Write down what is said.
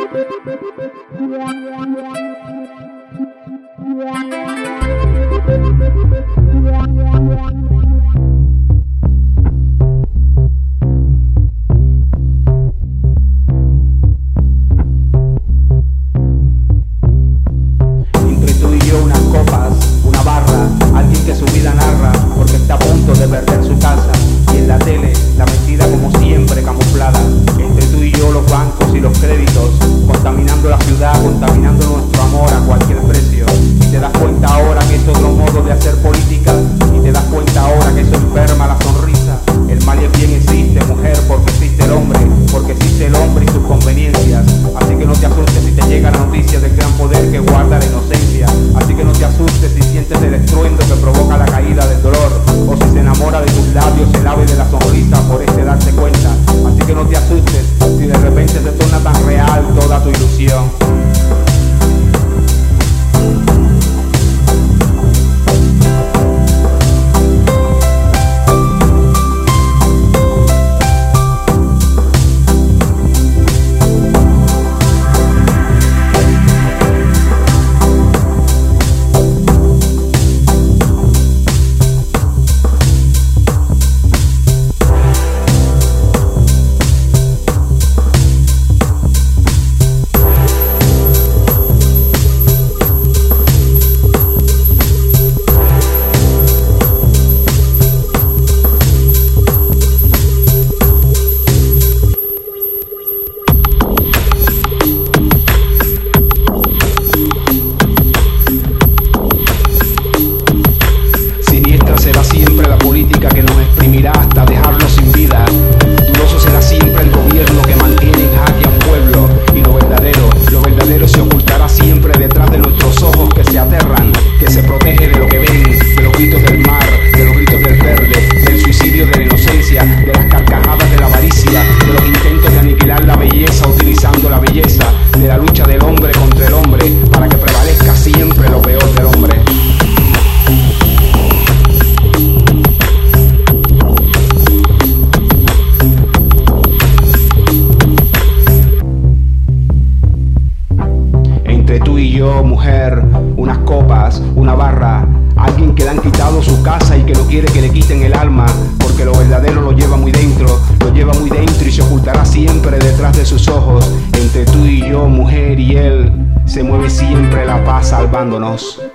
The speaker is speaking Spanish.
Contaminando nuestro amor a cualquier precio. Y te das cuenta ahora que es otro modo de hacer política. Y te das cuenta ahora que eso enferma la sonrisa. El mal y el bien existe, mujer, porque existe el hombre. Porque existe el hombre y sus conveniencias. Así que no te asustes si te llega la noticia del gran poder que guarda la inocencia. Así que no te asustes si sientes el estruendo que provoca la caída del dolor. O si se enamora de tus labios el ave de la sonrisa por este darte cuenta. Así que no te asustes si de repente se torna tan real toda tu ilusión. Que nos exprimirá hasta dejarlo sin vida. Dudoso será siempre el gobierno que mantiene en jaque a un pueblo. Y lo verdadero se ocultará siempre detrás de nuestros ojos que se aterran, que se protege de lo que ven, de los gritos del mar, de los gritos del verde, del suicidio de la inocencia, de las carcajadas de la avaricia, de los intentos de aniquilar la belleza utilizando la belleza, de la lucha del hombre contra el hombre para que prevalezca siempre lo peor del hombre. Yo, mujer, unas copas, una barra, alguien que le han quitado su casa y que no quiere que le quiten el alma, porque lo verdadero lo lleva muy dentro y se ocultará siempre detrás de sus ojos. Entre tú y yo, mujer, y él, se mueve siempre la paz salvándonos.